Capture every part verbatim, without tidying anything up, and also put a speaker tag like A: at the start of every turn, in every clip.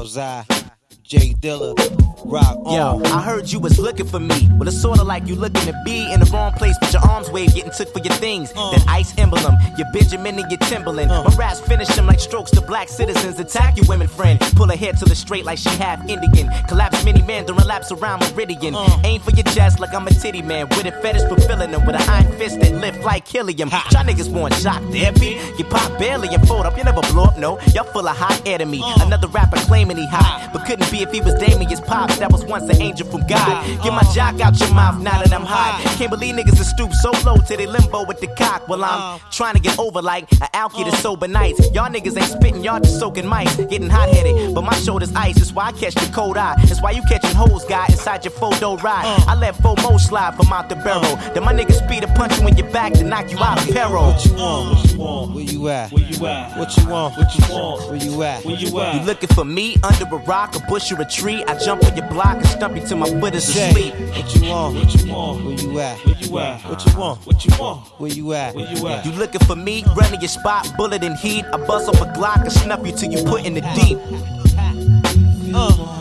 A: was I, Jay Dilla, rock on.
B: Yo, I heard you was looking for me. Well, it's sorta like you looking to be in the wrong place, but your arms wave getting took for your things.
A: Uh.
B: That ice emblem, your Benjamin and your Timberland.
A: Uh.
B: My raps finish them like strokes to black citizens. Attack your women friend. Pull her hair till it's straight like she half Indian. Collapse mini man during laps around Meridian.
A: Uh.
B: Aim for your chest like I'm a titty man. With a fetish for filling them with an iron fist that lift like helium.
A: Ha.
B: Y'all niggas want shock therapy. You pop barely and fold up. You never blow up, no. Y'all full of hot air to me.
A: Uh.
B: Another rapper claiming he hot, but couldn't be if he was Damien's pops. That was once an angel from God. Get my jock out your mouth now that I'm hot. Can't believe niggas are stoop so low to they limbo with the cock. Well, I'm trying to get over like an alky to sober nights. Y'all niggas ain't spitting, y'all just soaking mics. Getting hot headed, but my shoulder's ice. That's why I catch the cold eye. That's why you catching hoes, guy, inside your photo ride. I let FOMO slide from out the barrel. Then my niggas speed to punch you in your back to knock you out of peril.
A: What you want? What you want? Where you at?
C: Where you at?
A: What you want?
C: What you want?
A: Where you at?
C: Where you at?
B: You looking for me under a rock, a bush or a tree? I jump on your block and stump you till my foot is
A: Say,
B: asleep.
A: what you want?
C: What you want?
A: Where you at?
C: Where you at?
A: What you want?
C: What you want?
A: Where you at?
C: Where you at?
B: You looking for me, running your spot, bullet and heat. I bust off a Glock and snuff you till you put in the deep.
A: Uh.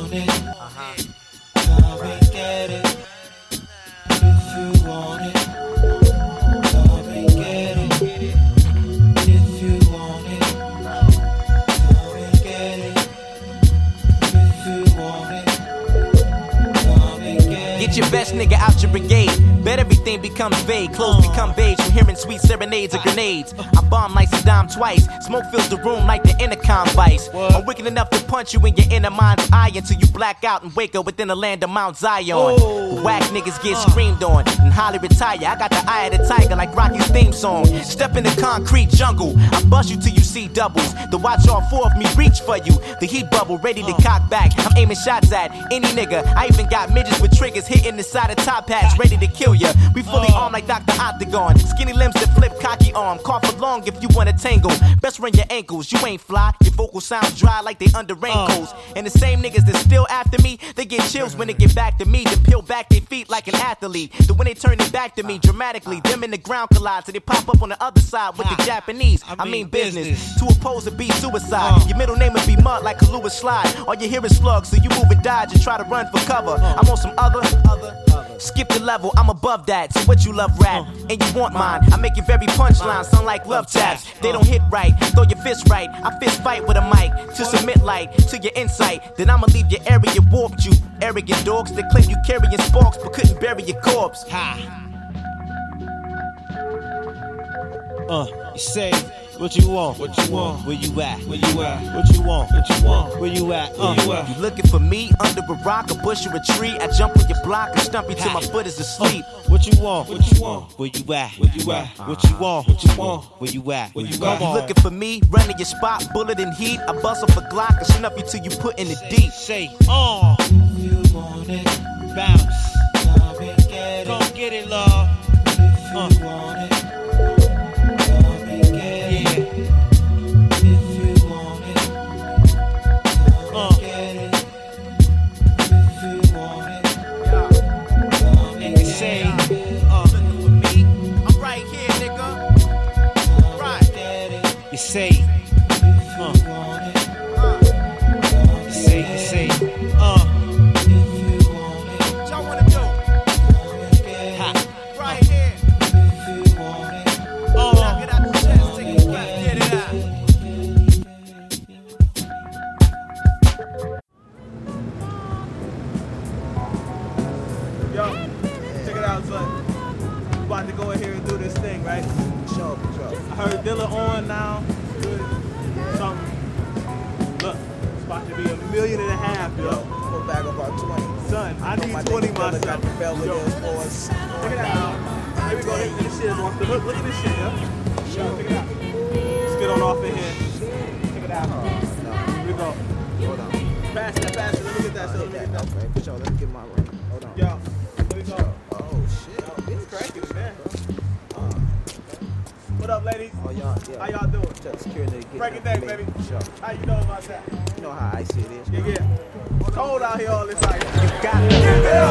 D: Come and get it. If you want it, come and get it. If you want it, come and get it. If you want it, come and get it.
B: Get your best nigga out your brigade. Bet everything becomes vague. Clothes become beige from hearing sweet serenades or grenades. I bomb like Saddam twice. Smoke fills the room like the intercom vice. I'm wicked enough to punch you in your inner mind's eye until you black out and wake up within the land of Mount Zion.
A: Oh.
B: Whack niggas get screamed on and highly retire. I got the eye of the tiger like Rocky's theme song. Step in the concrete jungle. I bust you till you see doubles. The watch all four of me reach for you. The heat bubble ready to cock back. I'm aiming shots at any nigga. I even got midgets with triggers hitting the side of top hats ready to kill ya. We fully armed like Doctor Octagon. Skinny limbs that flip cocky arm. Cough for long if you wanna tangle. Best run your ankles. You ain't fly. Your vocals sound dry like they under raincoats. And the same niggas that still after me, they get chills when they get back to me. Then peel back their feet like an athlete. Then when they turn it back to me dramatically, them in the ground collide. So they pop up on the other side with the Japanese. I mean business. To oppose would be suicide. Your middle name would be mud like Kahlua Slide. All you hear is slugs, so you move and dodge and try to run for cover. I'm on some other, other. Skip the level, I'm above that. So what you love rap, and you want mine. I make your very punchline sound like love taps. They don't hit right, throw your fist right. I fist fight with a mic to submit light to your insight. Then I'ma leave your area warped, you arrogant dogs that claim you carrying sparks but couldn't bury your corpse.
A: Ha. Uh, you say, what you want?
C: What you want?
A: Where you at?
C: Where you at?
A: What you want?
C: What you want?
A: Where you at? Uh,
C: Where you at?
B: You looking for me under a rock, a bush or a tree? I jump on your block and stump you till my foot is asleep.
A: Uh, what you want?
C: What you want?
A: Where you at?
C: Where you at?
A: What you want?
C: What you want?
A: Where you at?
C: Where you
A: Come
C: at?
B: You
A: on.
B: looking for me, running your spot, bullet and heat. I bust off a Glock and snuff you till you put in the deep.
A: Say, uh,
D: If you want it,
A: bounce.
D: come and get it.
A: Come get it, love.
D: If
A: Uh.
D: you want it, come and get it.
A: Yeah.
D: If you want it, come
A: Uh.
D: and get it. If you want it, come and
A: And you
D: get
A: say,
D: it.
A: uh,
B: Looking for me, I'm right here, nigga. Right.
D: Get it.
A: you say,
D: If
A: uh,
D: you want it,
A: you say, you say, uh,
D: if you want it,
B: What y'all wanna do?
D: come and get it.
A: ha,
B: Right here.
D: If you want it,
B: Knock
A: uh,
B: it out the chest, take a breath, get it out.
E: Yo, check it out, son. We about to go in here and do this thing, right?
F: Sure, sure.
E: I heard Dilla on now. Good. Something. Look, it's about to be a million and a half, yo.
F: Go back about twenty.
E: Son, I
F: My
E: need
F: nigga
E: twenty
F: Dilla
E: myself.
F: got the Belvedere
E: Yo,
F: for us.
E: check it out. Here we go. This, this shit is off the hook. Look at this shit, yo. Yo, check it out. Let's get on off in here. Check it out. Here we go.
F: Hold on.
E: Pass that, pass it. Let me get that, son. Let me get that.
F: Okay, for sure. Let me get my ring. Hold on.
E: Yo, here we go.
F: Oh, shit.
E: It's cracking, man. What up, ladies?
F: Oh, y'all, yeah.
E: How y'all doing?
F: Just security to get
E: Break it
F: them
E: down,
F: late.
E: baby.
F: Sure.
E: How you know about that?
F: You know how icy it is.
E: Yeah, yeah. Cold out here all this night.